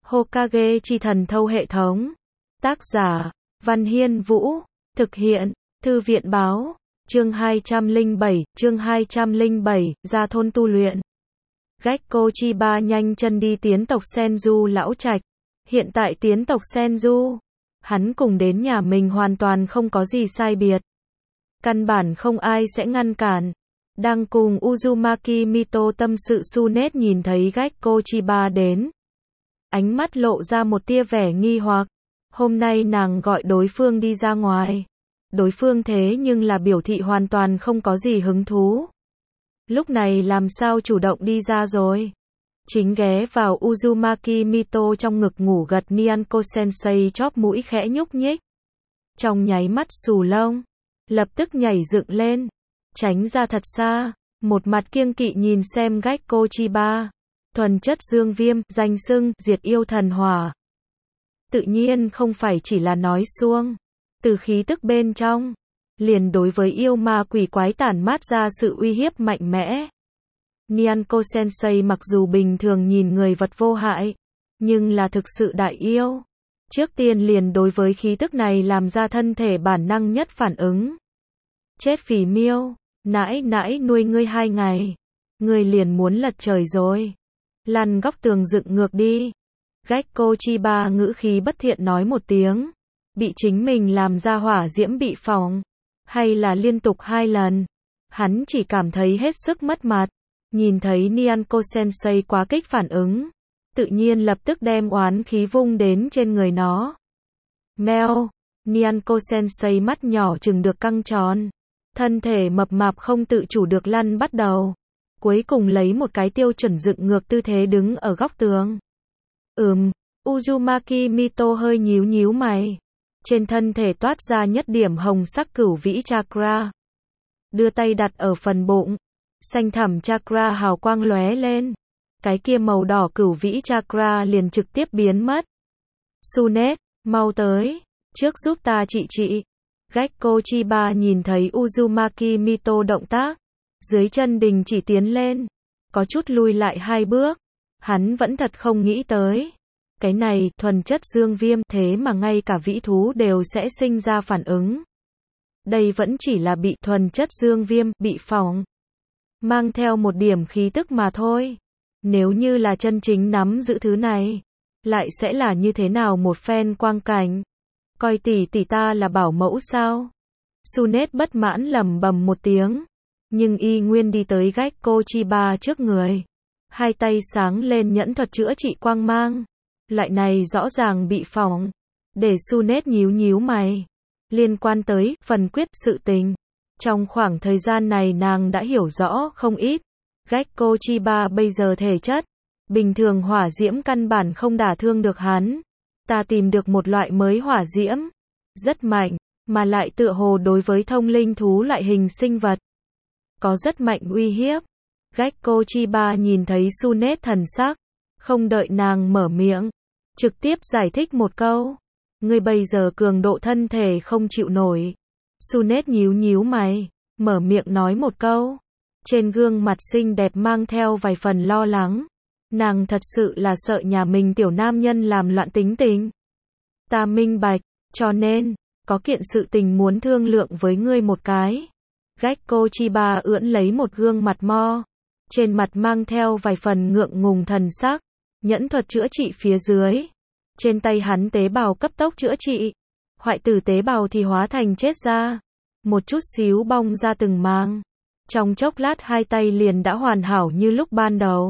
Hokage chi thần thâu hệ thống. Tác giả, Văn Hiên Vũ. Thực hiện, Thư viện Báo. Chương 207, ra thôn tu luyện. Gekko Chiba nhanh chân đi tiến tộc Senju lão trạch. Hiện tại tiến tộc Senju, hắn cùng đến nhà mình hoàn toàn không có gì sai biệt. Căn bản không ai sẽ ngăn cản. Đang cùng Uzumaki Mito tâm sự Tsunade nhìn thấy Gekko Chiba đến. Ánh mắt lộ ra một tia vẻ nghi hoặc. Hôm nay nàng gọi đối phương đi ra ngoài. Đối phương thế nhưng là biểu thị hoàn toàn không có gì hứng thú. Lúc này làm sao chủ động đi ra rồi. Chính ghé vào Uzumaki Mito trong ngực ngủ gật Nyanko Sensei chóp mũi khẽ nhúc nhích. Trong nháy mắt xù lông, lập tức nhảy dựng lên, tránh ra thật xa, một mặt kiêng kỵ nhìn xem Gekko Chiba. Thuần chất dương viêm, danh xưng, diệt yêu thần hỏa. Tự nhiên không phải chỉ là nói suông. Từ khí tức bên trong, liền đối với yêu ma quỷ quái tản mát ra sự uy hiếp mạnh mẽ. Nyanko Sensei mặc dù bình thường nhìn người vật vô hại, nhưng là thực sự đại yêu. Trước tiên liền đối với khí tức này làm ra thân thể bản năng nhất phản ứng. Chết phỉ miêu, nãi nãi nuôi ngươi 2 ngày. Ngươi liền muốn lật trời rồi. Lăn góc tường dựng ngược đi. Gekko Chiba ngữ khí bất thiện nói một tiếng. Bị chính mình làm ra hỏa diễm bị phỏng. Hay là liên tục 2 lần. Hắn chỉ cảm thấy hết sức mất mặt. Nhìn thấy Nyanko Sensei quá kích phản ứng. Tự nhiên lập tức đem oán khí vung đến trên người nó. Meo. Nyanko Sensei mắt nhỏ chừng được căng tròn. Thân thể mập mạp không tự chủ được lăn bắt đầu. Cuối cùng lấy một cái tiêu chuẩn dựng ngược tư thế đứng ở góc tường. Uzumaki Mito hơi nhíu nhíu mày. Trên thân thể toát ra nhất điểm hồng sắc cửu vĩ chakra. Đưa tay đặt ở phần bụng. Xanh thẳm chakra hào quang lóe lên. Cái kia màu đỏ cửu vĩ chakra liền trực tiếp biến mất. Tsunade, mau tới. Trước giúp ta trị. Gekko Chiba nhìn thấy Uzumaki Mito động tác. Dưới chân đình chỉ tiến lên. Có chút lùi lại 2 bước. Hắn vẫn thật không nghĩ tới. Cái này, thuần chất dương viêm, thế mà ngay cả vĩ thú đều sẽ sinh ra phản ứng. Đây vẫn chỉ là bị thuần chất dương viêm, bị phỏng. Mang theo một điểm khí tức mà thôi. Nếu như là chân chính nắm giữ thứ này, lại sẽ là như thế nào một phen quang cảnh. Coi tỷ ta là bảo mẫu sao? Tsunade bất mãn lẩm bẩm một tiếng. Nhưng y nguyên đi tới Gekko Chiba trước người. 2 tay sáng lên nhẫn thuật chữa trị quang mang. Loại này rõ ràng bị phỏng. Để Tsunade nhíu mày. Liên quan tới phần quyết sự tình. Trong khoảng thời gian này nàng đã hiểu rõ không ít. Gekko Chiba bây giờ thể chất. Bình thường hỏa diễm căn bản không đả thương được hắn. Ta tìm được một loại mới hỏa diễm. Rất mạnh. Mà lại tựa hồ đối với thông linh thú loại hình sinh vật. Có rất mạnh uy hiếp. Gekko Chiba nhìn thấy Tsunade thần sắc. Không đợi nàng mở miệng. Trực tiếp giải thích một câu. Ngươi bây giờ cường độ thân thể không chịu nổi. Tsunade nhíu mày. Mở miệng nói một câu. Trên gương mặt xinh đẹp mang theo vài phần lo lắng. Nàng thật sự là sợ nhà mình tiểu nam nhân làm loạn tính tình. Ta minh bạch. Cho nên, có kiện sự tình muốn thương lượng với ngươi một cái. Gekko Chiba ưỡn lấy một gương mặt mo. Trên mặt mang theo vài phần ngượng ngùng thần sắc. Nhẫn thuật chữa trị phía dưới. Trên tay hắn tế bào cấp tốc chữa trị. Hoại tử tế bào thì hóa thành chết ra. Một chút xíu bong ra từng màng. Trong chốc lát 2 tay liền đã hoàn hảo như lúc ban đầu.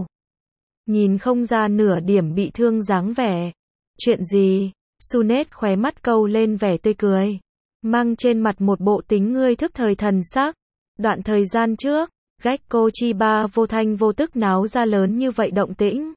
Nhìn không ra nửa điểm bị thương dáng vẻ. Chuyện gì? Tsunade khóe mắt câu lên vẻ tươi cười. Mang trên mặt một bộ tính ngươi thức thời thần sắc. Đoạn thời gian trước, Gekko Chiba vô thanh vô tức náo ra lớn như vậy động tĩnh.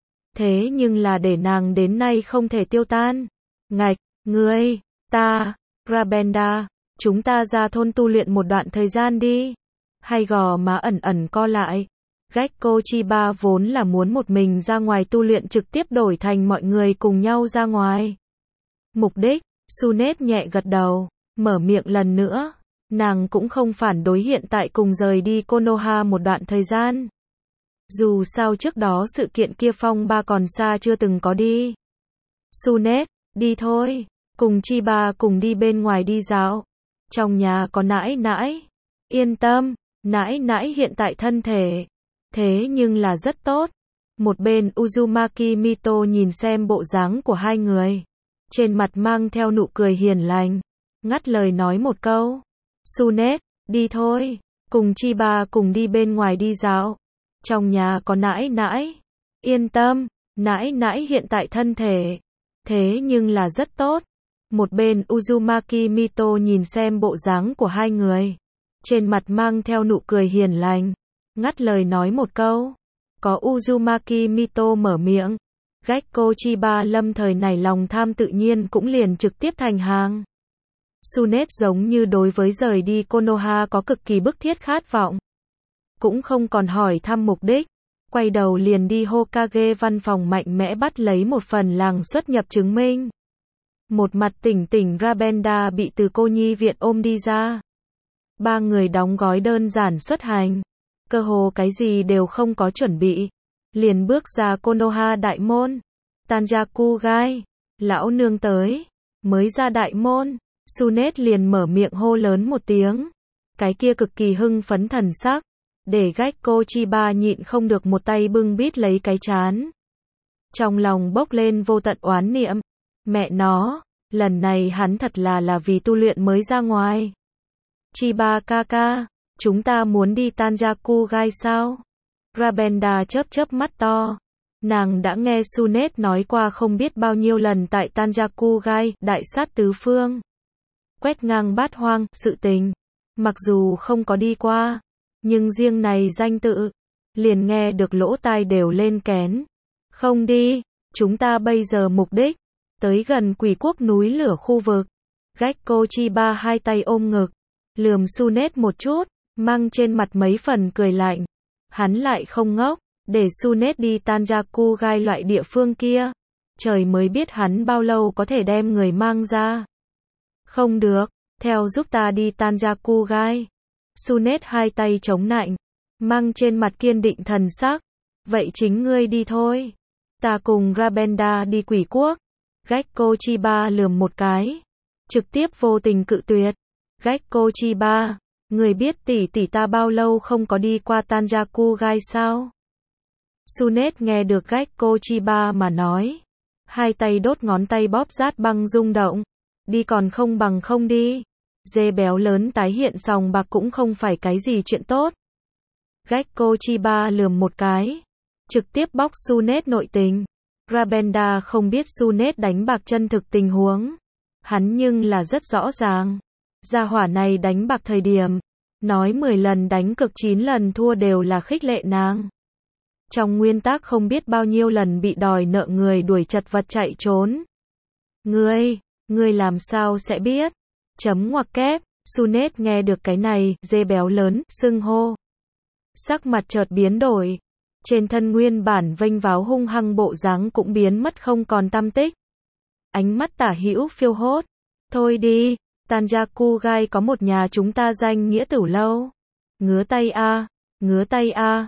Thế nhưng là để nàng đến nay không thể tiêu tan. Ngạch, ngươi, ta, Rabenda, chúng ta ra thôn tu luyện một đoạn thời gian đi. Hay gò má ẩn co lại. Gekko Chiba vốn là muốn một mình ra ngoài tu luyện trực tiếp đổi thành mọi người cùng nhau ra ngoài. Mục đích, Tsunade nhẹ gật đầu, mở miệng lần nữa. Nàng cũng không phản đối hiện tại cùng rời đi Konoha một đoạn thời gian. Dù sao trước đó sự kiện kia phong ba còn xa chưa từng có đi. Sunet, đi thôi, cùng Chiba cùng đi bên ngoài đi dạo. Trong nhà có nãi nãi. Yên tâm, nãi nãi hiện tại thân thể. Thế nhưng là rất tốt. Một bên Uzumaki Mito nhìn xem bộ dáng của hai người. Trên mặt mang theo nụ cười hiền lành. Ngắt lời nói một câu. Sunet, đi thôi, cùng Chiba cùng đi bên ngoài đi dạo. Trong nhà có nãi nãi. Yên tâm, nãi nãi hiện tại thân thể. Thế nhưng là rất tốt. Một bên Uzumaki Mito nhìn xem bộ dáng của hai người. Trên mặt mang theo nụ cười hiền lành. Ngắt lời nói một câu. Có Uzumaki Mito mở miệng. Gekko Chiba lâm thời này lòng tham tự nhiên cũng liền trực tiếp thành hàng. Sunet giống như đối với rời đi Konoha có cực kỳ bức thiết khát vọng. Cũng không còn hỏi thăm mục đích. Quay đầu liền đi Hokage văn phòng mạnh mẽ bắt lấy một phần làng xuất nhập chứng minh. Một mặt tỉnh tỉnh Rabenda bị từ cô nhi viện ôm đi ra. Ba người đóng gói đơn giản xuất hành. Cơ hồ cái gì đều không có chuẩn bị. Liền bước ra Konoha đại môn. Tanjaku-gai, lão nương tới. Mới ra đại môn, Sunet liền mở miệng hô lớn một tiếng. Cái kia cực kỳ hưng phấn thần sắc. Để Gekko Chiba nhịn không được một tay bưng bít lấy cái trán. Trong lòng bốc lên vô tận oán niệm. Mẹ nó, lần này hắn thật là vì tu luyện mới ra ngoài. Chiba kaka, chúng ta muốn đi Tanjaku-gai sao? Rabenda chớp mắt to. Nàng đã nghe Sunet nói qua không biết bao nhiêu lần tại Tanjaku-gai, đại sát tứ phương. Quét ngang bát hoang, sự tình. Mặc dù không có đi qua, nhưng riêng này danh tự, liền nghe được lỗ tai đều lên kén. Không đi, chúng ta bây giờ mục đích, tới gần quỷ quốc núi lửa khu vực. Gekko Chiba hai tay ôm ngực, lườm Sunet một chút, mang trên mặt mấy phần cười lạnh. Hắn lại không ngốc, để Sunet đi Tanjaku-gai loại địa phương kia. Trời mới biết hắn bao lâu có thể đem người mang ra. Không được, theo giúp ta đi Tanjaku-gai. Sunet hai tay chống nạnh, mang trên mặt kiên định thần sắc. Vậy chính ngươi đi thôi. Ta cùng Rabenda đi quỷ quốc. Gekko Chiba lườm một cái. Trực tiếp vô tình cự tuyệt. Gekko Chiba, người biết tỷ tỷ ta bao lâu không có đi qua Tanjaku-gai sao? Sunet nghe được Gekko Chiba mà nói. Hai tay đốt ngón tay bóp rát băng rung động. Đi còn không bằng không đi. Dê béo lớn tái hiện sòng bạc cũng không phải cái gì chuyện tốt. Gekko Chiba lườm một cái. Trực tiếp bóc Sunet nội tình. Rabenda không biết Sunet đánh bạc chân thực tình huống. Hắn nhưng là rất rõ ràng. Gia hỏa này đánh bạc thời điểm. Nói 10 lần đánh cược 9 lần thua đều là khích lệ nàng. Trong nguyên tắc không biết bao nhiêu lần bị đòi nợ người đuổi chật vật chạy trốn. Ngươi làm sao sẽ biết? Chấm ngoặc kép, Sunet nghe được cái này, dê béo lớn, xưng hô. Sắc mặt chợt biến đổi. Trên thân nguyên bản vênh váo hung hăng bộ dáng cũng biến mất không còn tăm tích. Ánh mắt tả hữu phiêu hốt. Thôi đi, Tanjaku-gai có một nhà chúng ta danh nghĩa tử lâu. Ngứa tay a,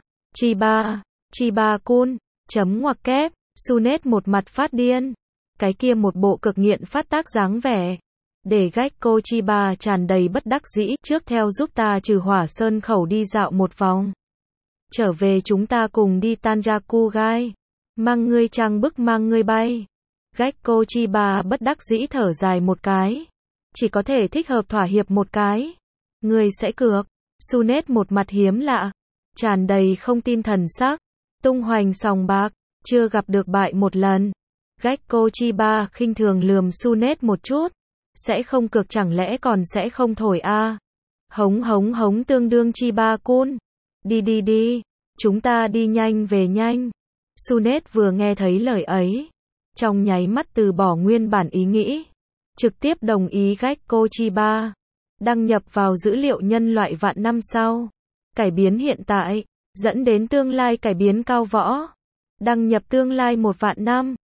Chiba-kun, chấm ngoặc kép, Sunet một mặt phát điên. Cái kia một bộ cực nghiện phát tác dáng vẻ. Để Gekko Chiba tràn đầy bất đắc dĩ, trước theo giúp ta trừ hỏa sơn khẩu đi dạo một vòng. Trở về chúng ta cùng đi Tanjaku-gai. Mang ngươi trang bức mang ngươi bay. Gekko Chiba bất đắc dĩ thở dài một cái. Chỉ có thể thích hợp thỏa hiệp một cái. Ngươi sẽ cược. Sunet một mặt hiếm lạ. Tràn đầy không tin thần sắc. Tung hoành sòng bạc. Chưa gặp được bại một lần. Gekko Chiba khinh thường lườm Sunet một chút. Sẽ không cược chẳng lẽ còn sẽ không thổi a? Hống tương đương Chiba-kun. Đi. Chúng ta đi nhanh về nhanh. Sunet vừa nghe thấy lời ấy. Trong nháy mắt từ bỏ nguyên bản ý nghĩ. Trực tiếp đồng ý Gekko Chiba. Đăng nhập vào dữ liệu nhân loại vạn năm sau. Cải biến hiện tại. Dẫn đến tương lai cải biến cao võ. Đăng nhập tương lai 1 vạn năm.